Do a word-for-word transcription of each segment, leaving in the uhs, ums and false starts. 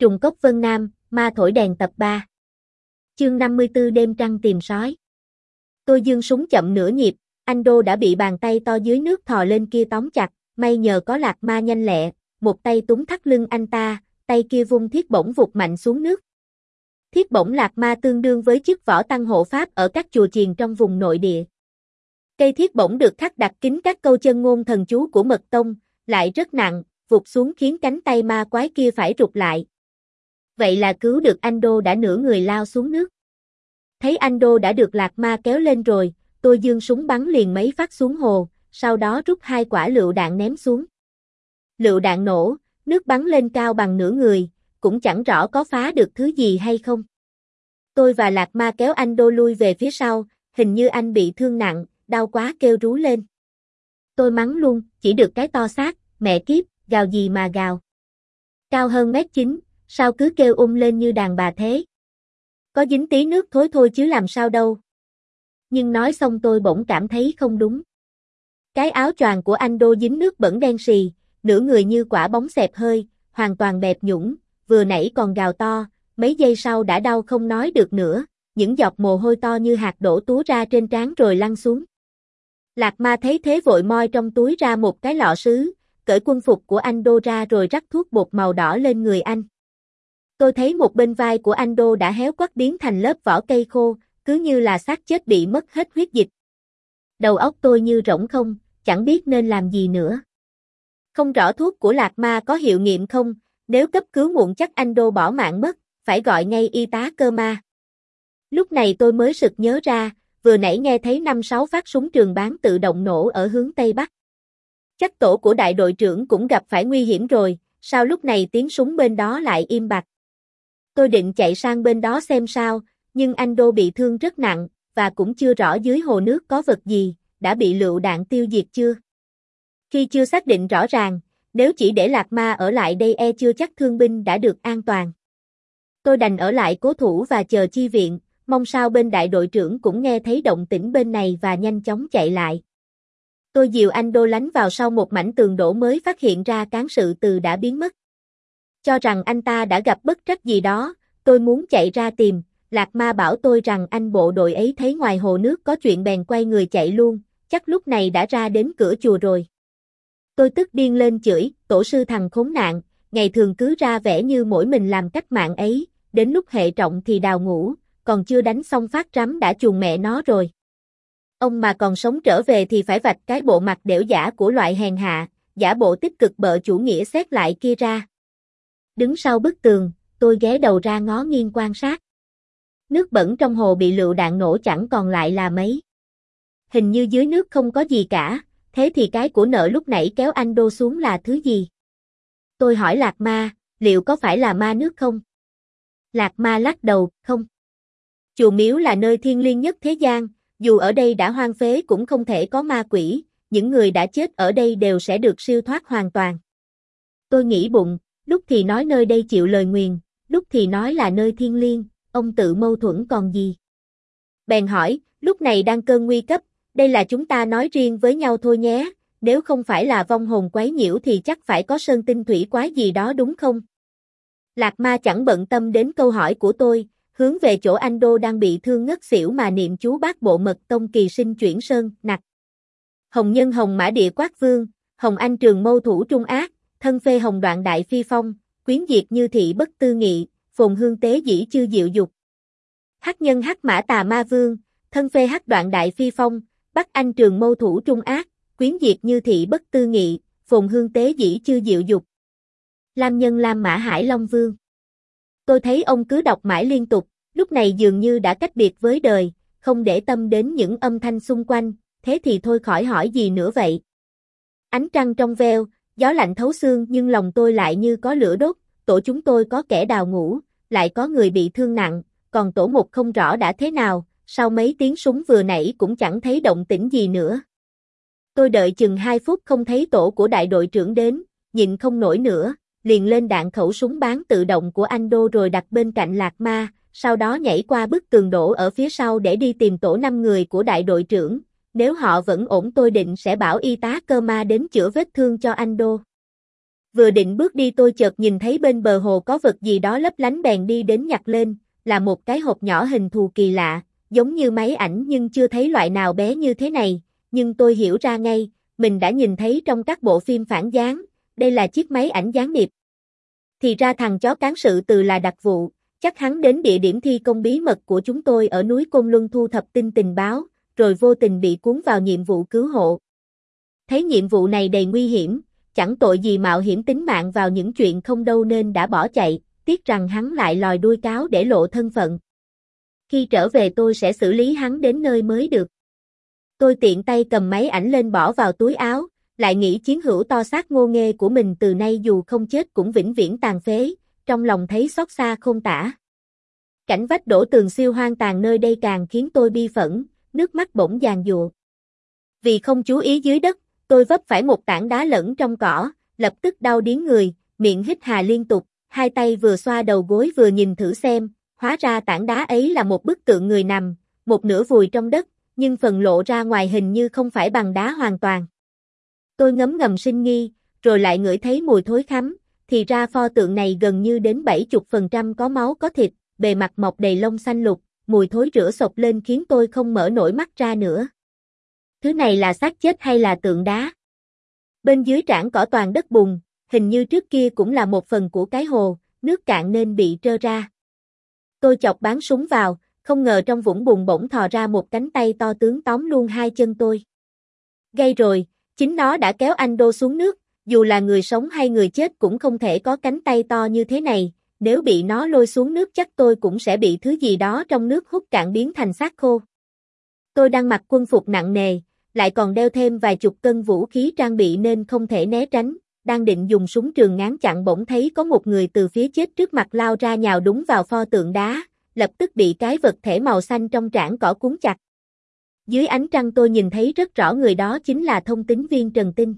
Trùng cốc Vân Nam, ma thổi đèn tập ba. Chương năm mươi tư đêm trăng tìm sói. Tôi giương súng chậm nửa nhịp, anh Đô đã bị bàn tay to dưới nước thò lên kia tóm chặt, may nhờ có Lạc Ma nhanh lẹ, một tay túm thắt lưng anh ta, tay kia vung thiết bổng vụt mạnh xuống nước. Thiết bổng Lạc Ma tương đương với chức võ tăng hộ pháp ở các chùa chiền trong vùng nội địa. Cây thiết bổng được khắc đặt kín các câu chân ngôn thần chú của Mật Tông, lại rất nặng, vụt xuống khiến cánh tay ma quái kia phải rụt lại. Vậy là cứu được anh Đô đã nửa người lao xuống nước. Thấy anh Đô đã được Lạc Ma kéo lên rồi, tôi giương súng bắn liền mấy phát xuống hồ, sau đó rút hai quả lựu đạn ném xuống. Lựu đạn nổ, nước bắn lên cao bằng nửa người, cũng chẳng rõ có phá được thứ gì hay không. Tôi và Lạc Ma kéo anh Đô lui về phía sau, hình như anh bị thương nặng, đau quá kêu rú lên. Tôi mắng luôn, chỉ được cái to xác, mẹ kiếp, gào gì mà gào. Cao hơn mét chín, sao cứ kêu um lên như đàn bà thế? Có dính tí nước thối thôi chứ làm sao đâu. Nhưng nói xong tôi bỗng cảm thấy không đúng. Cái áo choàng của anh Đô dính nước bẩn đen xì, nửa người như quả bóng xẹp hơi, hoàn toàn bẹp nhũn, vừa nãy còn gào to, mấy giây sau đã đau không nói được nữa, những giọt mồ hôi to như hạt đổ túa ra trên trán rồi lăn xuống. Lạc Ma thấy thế vội moi trong túi ra một cái lọ sứ, cởi quân phục của anh Đô ra rồi rắc thuốc bột màu đỏ lên người anh. Tôi thấy một bên vai của anh Đô đã héo quắt biến thành lớp vỏ cây khô, cứ như là xác chết bị mất hết huyết dịch. Đầu óc tôi như rỗng không, chẳng biết nên làm gì nữa. Không rõ thuốc của Lạc Ma có hiệu nghiệm không, nếu cấp cứu muộn chắc anh Đô bỏ mạng mất, phải gọi ngay y tá cơ ma. Lúc này tôi mới sực nhớ ra, vừa nãy nghe thấy năm sáu phát súng trường bán tự động nổ ở hướng Tây Bắc. Chắc tổ của đại đội trưởng cũng gặp phải nguy hiểm rồi, sao lúc này tiếng súng bên đó lại im bặt. Tôi định chạy sang bên đó xem sao, nhưng anh Đô bị thương rất nặng, và cũng chưa rõ dưới hồ nước có vật gì, đã bị lựu đạn tiêu diệt chưa. Khi chưa xác định rõ ràng, nếu chỉ để Lạc Ma ở lại đây e chưa chắc thương binh đã được an toàn. Tôi đành ở lại cố thủ và chờ chi viện, mong sao bên đại đội trưởng cũng nghe thấy động tĩnh bên này và nhanh chóng chạy lại. Tôi dìu anh Đô lánh vào sau một mảnh tường đổ mới phát hiện ra cán sự từ đã biến mất. Cho rằng anh ta đã gặp bất trắc gì đó, tôi muốn chạy ra tìm, Lạc Ma bảo tôi rằng anh bộ đội ấy thấy ngoài hồ nước có chuyện bèn quay người chạy luôn, chắc lúc này đã ra đến cửa chùa rồi. Tôi tức điên lên chửi, tổ sư thằng khốn nạn, ngày thường cứ ra vẻ như mỗi mình làm cách mạng ấy, đến lúc hệ trọng thì đào ngũ, còn chưa đánh xong phát trắm đã chuồn mẹ nó rồi. Ông mà còn sống trở về thì phải vạch cái bộ mặt đểu giả của loại hèn hạ, giả bộ tích cực bợ chủ nghĩa xét lại kia ra. Đứng sau bức tường, tôi ghé đầu ra ngó nghiêng quan sát. Nước bẩn trong hồ bị lựu đạn nổ chẳng còn lại là mấy. Hình như dưới nước không có gì cả, thế thì cái của nợ lúc nãy kéo anh Đô xuống là thứ gì? Tôi hỏi Lạc Ma, liệu có phải là ma nước không? Lạc Ma lắc đầu, không. Chùa miếu là nơi thiêng liêng nhất thế gian, dù ở đây đã hoang phế cũng không thể có ma quỷ, những người đã chết ở đây đều sẽ được siêu thoát hoàn toàn. Tôi nghĩ bụng, lúc thì nói nơi đây chịu lời nguyền, lúc thì nói là nơi thiêng liêng, ông tự mâu thuẫn còn gì. Bèn hỏi, lúc này đang cơn nguy cấp, đây là chúng ta nói riêng với nhau thôi nhé, nếu không phải là vong hồn quấy nhiễu thì chắc phải có sơn tinh thủy quái gì đó đúng không? Lạc Ma chẳng bận tâm đến câu hỏi của tôi, hướng về chỗ anh Đô đang bị thương ngất xỉu mà niệm chú bát bộ Mật Tông kỳ sinh chuyển sơn, nặc. Hồng nhân hồng mã địa quát vương, hồng anh trường mâu thủ trung ác, thân phê hồng đoạn đại phi phong, quyến diệt như thị bất tư nghị, phồn hương tế dĩ chư diệu dục. Hắc nhân hắc mã tà ma vương, thân phê hắc đoạn đại phi phong, bắc anh trường mâu thủ trung ác, quyến diệt như thị bất tư nghị, phồn hương tế dĩ chư diệu dục. Lam nhân lam mã hải long vương. Tôi thấy ông cứ đọc mãi liên tục, lúc này dường như đã cách biệt với đời, không để tâm đến những âm thanh xung quanh, thế thì thôi khỏi hỏi gì nữa vậy. Ánh trăng trong veo, gió lạnh thấu xương nhưng lòng tôi lại như có lửa đốt, tổ chúng tôi có kẻ đào ngũ, lại có người bị thương nặng, còn tổ một không rõ đã thế nào, sau mấy tiếng súng vừa nãy cũng chẳng thấy động tĩnh gì nữa. Tôi đợi chừng hai phút không thấy tổ của đại đội trưởng đến, nhịn không nổi nữa, liền lên đạn khẩu súng bán tự động của anh Đô rồi đặt bên cạnh Lạc Ma, sau đó nhảy qua bức tường đổ ở phía sau để đi tìm tổ năm người của đại đội trưởng, nếu họ vẫn ổn tôi định sẽ bảo y tá cơ ma đến chữa vết thương cho anh Đô. Vừa định bước đi tôi chợt nhìn thấy bên bờ hồ có vật gì đó lấp lánh bèn đi đến nhặt lên, là một cái hộp nhỏ hình thù kỳ lạ, giống như máy ảnh nhưng chưa thấy loại nào bé như thế này, nhưng tôi hiểu ra ngay, mình đã nhìn thấy trong các bộ phim phản gián, đây là chiếc máy ảnh gián điệp. Thì ra thằng chó cán sự Từ là đặc vụ, chắc hắn đến địa điểm thi công bí mật của chúng tôi ở núi Côn Luân thu thập tin tình báo, rồi vô tình bị cuốn vào nhiệm vụ cứu hộ. Thấy nhiệm vụ này đầy nguy hiểm, chẳng tội gì mạo hiểm tính mạng vào những chuyện không đâu nên đã bỏ chạy, tiếc rằng hắn lại lòi đuôi cáo để lộ thân phận. Khi trở về tôi sẽ xử lý hắn đến nơi mới được. Tôi tiện tay cầm máy ảnh lên bỏ vào túi áo, lại nghĩ chiến hữu to xác Ngô Nghê của mình từ nay dù không chết cũng vĩnh viễn tàn phế, trong lòng thấy xót xa không tả. Cảnh vách đổ tường siêu hoang tàn nơi đây càng khiến tôi bi phẫn, nước mắt bỗng giàn giụa. Vì không chú ý dưới đất, tôi vấp phải một tảng đá lẫn trong cỏ, lập tức đau điếng người, miệng hít hà liên tục, hai tay vừa xoa đầu gối vừa nhìn thử xem, hóa ra tảng đá ấy là một bức tượng người nằm, một nửa vùi trong đất, nhưng phần lộ ra ngoài hình như không phải bằng đá hoàn toàn. Tôi ngấm ngầm sinh nghi, rồi lại ngửi thấy mùi thối khắm, thì ra pho tượng này gần như đến bảy mươi phần trăm có máu có thịt, bề mặt mọc đầy lông xanh lục, mùi thối rữa sộc lên khiến tôi không mở nổi mắt ra nữa. Thứ này là xác chết hay là tượng đá? Bên dưới trảng cỏ toàn đất bùn, hình như trước kia cũng là một phần của cái hồ, nước cạn nên bị trơ ra. Tôi chọc báng súng vào, không ngờ trong vũng bùn bỗng thò ra một cánh tay to tướng tóm luôn hai chân tôi. Gây rồi, chính nó đã kéo anh Đô xuống nước, dù là người sống hay người chết cũng không thể có cánh tay to như thế này, nếu bị nó lôi xuống nước chắc tôi cũng sẽ bị thứ gì đó trong nước hút cạn biến thành xác khô. Tôi đang mặc quân phục nặng nề, lại còn đeo thêm vài chục cân vũ khí trang bị nên không thể né tránh, đang định dùng súng trường ngắn chặn bỗng thấy có một người từ phía chết trước mặt lao ra nhào đúng vào pho tượng đá, lập tức bị cái vật thể màu xanh trong trảng cỏ cuốn chặt. Dưới ánh trăng tôi nhìn thấy rất rõ người đó chính là thông tín viên Trần Tinh.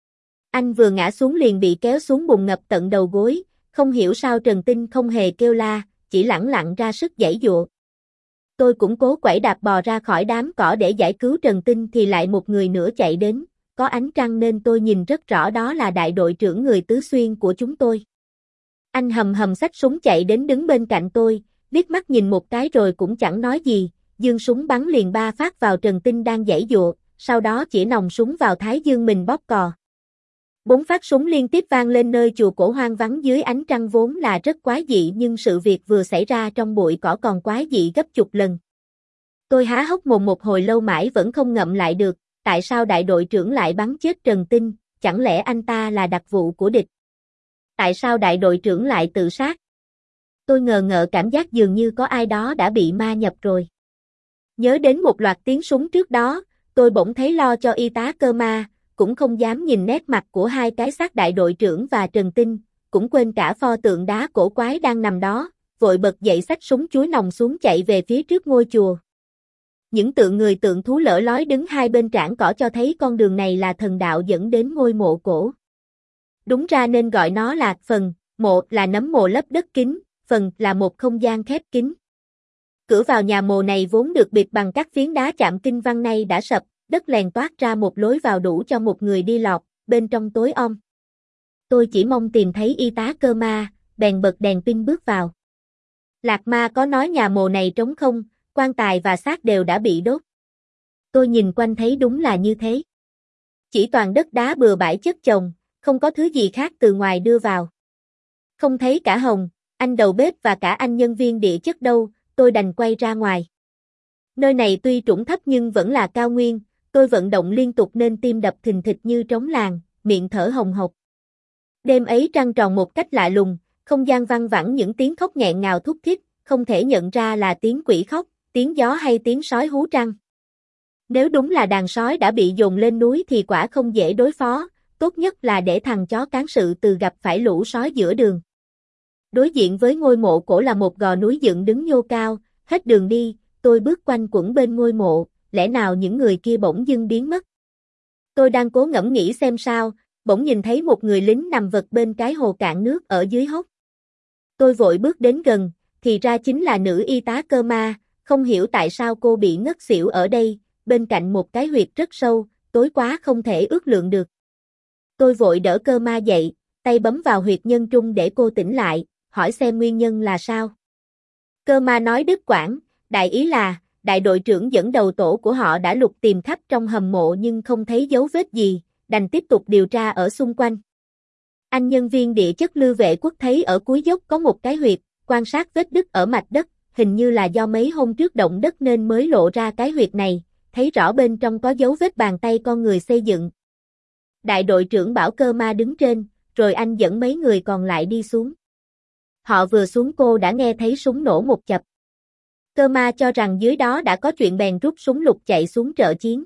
Anh vừa ngã xuống liền bị kéo xuống bùn ngập tận đầu gối, không hiểu sao Trần Tinh không hề kêu la, chỉ lẳng lặng ra sức giãy giụa. Tôi cũng cố quẩy đạp bò ra khỏi đám cỏ để giải cứu Trần Tinh thì lại một người nữa chạy đến, có ánh trăng nên tôi nhìn rất rõ đó là đại đội trưởng người Tứ Xuyên của chúng tôi. Anh hầm hầm xách súng chạy đến đứng bên cạnh tôi, liếc mắt nhìn một cái rồi cũng chẳng nói gì, giương súng bắn liền ba phát vào Trần Tinh đang giãy giụa, sau đó chỉ nòng súng vào thái dương mình bóp cò. Bốn phát súng liên tiếp vang lên nơi chùa cổ hoang vắng dưới ánh trăng vốn là rất quái dị nhưng sự việc vừa xảy ra trong bụi cỏ còn quái dị gấp chục lần. Tôi há hốc mồm một hồi lâu mãi vẫn không ngậm lại được, tại sao đại đội trưởng lại bắn chết Trần Tinh, chẳng lẽ anh ta là đặc vụ của địch? Tại sao đại đội trưởng lại tự sát? Tôi ngờ ngợ cảm giác dường như có ai đó đã bị ma nhập rồi. Nhớ đến một loạt tiếng súng trước đó, tôi bỗng thấy lo cho y tá Cơ Ma, cũng không dám nhìn nét mặt của hai cái xác đại đội trưởng và Trần Tinh, cũng quên cả pho tượng đá cổ quái đang nằm đó, vội bật dậy xách súng chúi nòng xuống chạy về phía trước ngôi chùa. Những tượng người tượng thú lở lói đứng hai bên trảng cỏ cho thấy con đường này là thần đạo dẫn đến ngôi mộ cổ. Đúng ra nên gọi nó là phần, mộ là nấm mồ lấp đất kín, phần là một không gian khép kín. Cửa vào nhà mồ này vốn được bịt bằng các phiến đá chạm kinh văn nay đã sập, đất lèn toát ra một lối vào đủ cho một người đi lọt, bên trong tối om. Tôi chỉ mong tìm thấy y tá Cơ Ma, bèn bật đèn pin bước vào. Lạc Ma có nói nhà mồ này trống không, quan tài và xác đều đã bị đốt. Tôi nhìn quanh thấy đúng là như thế. Chỉ toàn đất đá bừa bãi chất chồng, không có thứ gì khác từ ngoài đưa vào. Không thấy cả Hồng, anh đầu bếp và cả anh nhân viên địa chất đâu, tôi đành quay ra ngoài. Nơi này tuy trũng thấp nhưng vẫn là cao nguyên, tôi vận động liên tục nên tim đập thình thịch như trống làng, miệng thở hồng hộc. Đêm ấy trăng tròn một cách lạ lùng, không gian văng vẳng những tiếng khóc nghẹn ngào thút thít, không thể nhận ra là tiếng quỷ khóc, tiếng gió hay tiếng sói hú trăng. Nếu đúng là đàn sói đã bị dồn lên núi thì quả không dễ đối phó, tốt nhất là để thằng chó cán sự Từ gặp phải lũ sói giữa đường. Đối diện với ngôi mộ cổ là một gò núi dựng đứng nhô cao, hết đường đi, tôi bước quanh quẩn bên ngôi mộ, lẽ nào những người kia bỗng dưng biến mất. Tôi đang cố ngẫm nghĩ xem sao, bỗng nhìn thấy một người lính nằm vật bên cái hồ cạn nước ở dưới hốc. Tôi vội bước đến gần, thì ra chính là nữ y tá Cơ Ma, không hiểu tại sao cô bị ngất xỉu ở đây, bên cạnh một cái huyệt rất sâu, tối quá không thể ước lượng được. Tôi vội đỡ Cơ Ma dậy, tay bấm vào huyệt nhân trung để cô tỉnh lại, hỏi xem nguyên nhân là sao. Cơ ma nói đứt quãng, đại ý là, đại đội trưởng dẫn đầu tổ của họ đã lục tìm khắp trong hầm mộ nhưng không thấy dấu vết gì, đành tiếp tục điều tra ở xung quanh. Anh nhân viên địa chất Lưu Vệ Quốc thấy ở cuối dốc có một cái huyệt, quan sát vết đứt ở mạch đất, hình như là do mấy hôm trước động đất nên mới lộ ra cái huyệt này, thấy rõ bên trong có dấu vết bàn tay con người xây dựng. Đại đội trưởng bảo Cơ ma đứng trên, rồi anh dẫn mấy người còn lại đi xuống. Họ vừa xuống cô đã nghe thấy súng nổ một chập. Cơ ma cho rằng dưới đó đã có chuyện bèn rút súng lục chạy xuống trợ chiến.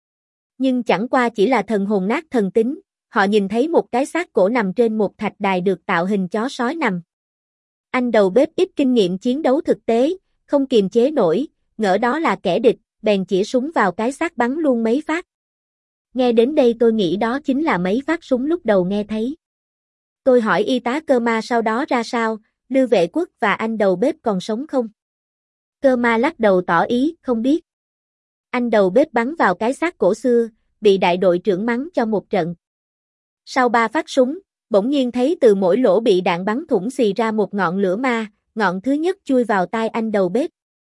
Nhưng chẳng qua chỉ là thần hồn nát thần tính, họ nhìn thấy một cái xác cổ nằm trên một thạch đài được tạo hình chó sói nằm. Anh đầu bếp ít kinh nghiệm chiến đấu thực tế, không kiềm chế nổi, ngỡ đó là kẻ địch, bèn chĩa súng vào cái xác bắn luôn mấy phát. Nghe đến đây tôi nghĩ đó chính là mấy phát súng lúc đầu nghe thấy. Tôi hỏi y tá Cơ ma sau đó ra sao, Lưu Vệ Quốc và anh đầu bếp còn sống không? Cơ ma lắc đầu tỏ ý, không biết. Anh đầu bếp bắn vào cái xác cổ xưa, bị đại đội trưởng mắng cho một trận. Sau ba phát súng, bỗng nhiên thấy từ mỗi lỗ bị đạn bắn thủng xì ra một ngọn lửa ma, ngọn thứ nhất chui vào tai anh đầu bếp.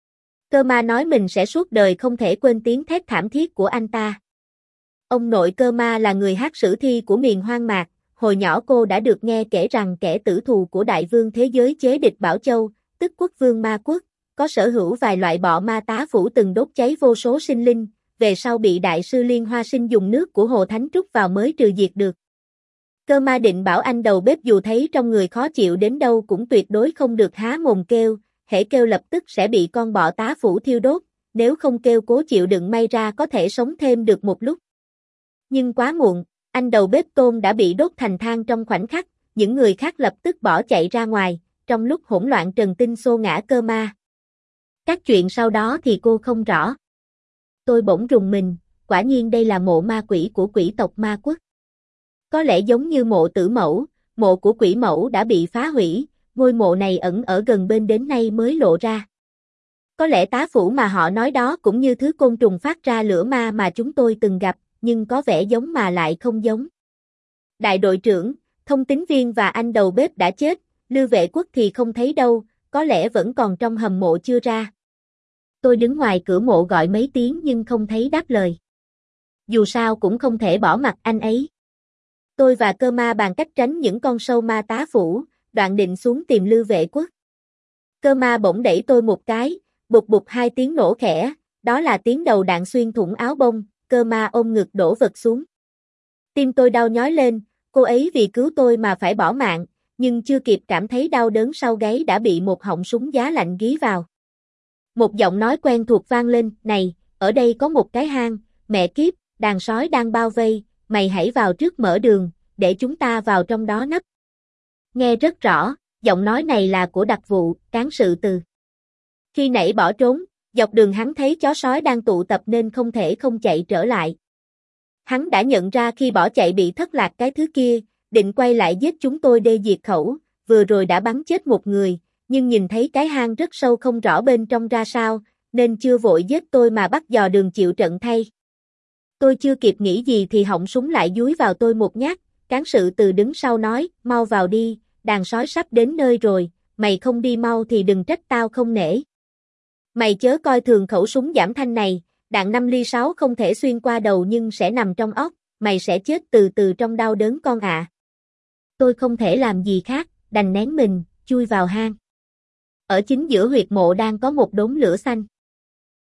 Cơ ma nói mình sẽ suốt đời không thể quên tiếng thét thảm thiết của anh ta. Ông nội Cơ ma là người hát sử thi của miền hoang mạc, hồi nhỏ cô đã được nghe kể rằng kẻ tử thù của đại vương thế giới chế địch Bảo Châu, tức quốc vương ma quốc, có sở hữu vài loại bọ ma tá phủ từng đốt cháy vô số sinh linh, về sau bị đại sư Liên Hoa Sinh dùng nước của Hồ Thánh trút vào mới trừ diệt được. Cơ ma định bảo anh đầu bếp dù thấy trong người khó chịu đến đâu cũng tuyệt đối không được há mồm kêu, hễ kêu lập tức sẽ bị con bọ tá phủ thiêu đốt, nếu không kêu cố chịu đựng may ra có thể sống thêm được một lúc. Nhưng quá muộn, anh đầu bếp Tôn đã bị đốt thành than trong khoảnh khắc, những người khác lập tức bỏ chạy ra ngoài, trong lúc hỗn loạn Trần Tinh xô ngã Cơ ma. Các chuyện sau đó thì cô không rõ. Tôi bỗng rùng mình, quả nhiên đây là mộ ma quỷ của quỷ tộc ma quốc. Có lẽ giống như mộ Tử Mẫu, mộ của quỷ mẫu đã bị phá hủy, ngôi mộ này ẩn ở gần bên đến nay mới lộ ra. Có lẽ tá phủ mà họ nói đó cũng như thứ côn trùng phát ra lửa ma mà chúng tôi từng gặp, nhưng có vẻ giống mà lại không giống. Đại đội trưởng, thông tín viên và anh đầu bếp đã chết, Lưu Vệ Quốc thì không thấy đâu, có lẽ vẫn còn trong hầm mộ chưa ra. Tôi đứng ngoài cửa mộ gọi mấy tiếng nhưng không thấy đáp lời. Dù sao cũng không thể bỏ mặc anh ấy. Tôi và Cơ ma bàn cách tránh những con sâu ma tá phủ, đoạn định xuống tìm Lưu Vệ Quốc. Cơ ma bỗng đẩy tôi một cái, bụp bụp hai tiếng nổ khẽ, đó là tiếng đầu đạn xuyên thủng áo bông, Cơ ma ôm ngực đổ vật xuống. Tim tôi đau nhói lên, cô ấy vì cứu tôi mà phải bỏ mạng, nhưng chưa kịp cảm thấy đau đớn sau gáy đã bị một họng súng giá lạnh gí vào. Một giọng nói quen thuộc vang lên, này, ở đây có một cái hang, mẹ kiếp, đàn sói đang bao vây, mày hãy vào trước mở đường, để chúng ta vào trong đó nấp. Nghe rất rõ, giọng nói này là của đặc vụ, cán sự Từ. Khi nãy bỏ trốn, dọc đường hắn thấy chó sói đang tụ tập nên không thể không chạy trở lại. Hắn đã nhận ra khi bỏ chạy bị thất lạc cái thứ kia, định quay lại giết chúng tôi đê diệt khẩu, vừa rồi đã bắn chết một người, nhưng nhìn thấy cái hang rất sâu không rõ bên trong ra sao, nên chưa vội giết tôi mà bắt dò đường chịu trận thay. Tôi chưa kịp nghĩ gì thì họng súng lại dúi vào tôi một nhát, cán sự Từ đứng sau nói, mau vào đi, đàn sói sắp đến nơi rồi, mày không đi mau thì đừng trách tao không nể. Mày chớ coi thường khẩu súng giảm thanh này, đạn năm ly sáu không thể xuyên qua đầu nhưng sẽ nằm trong óc, mày sẽ chết từ từ trong đau đớn con ạ. À. Tôi không thể làm gì khác, đành nén mình, chui vào hang. Ở chính giữa huyệt mộ đang có một đốm lửa xanh.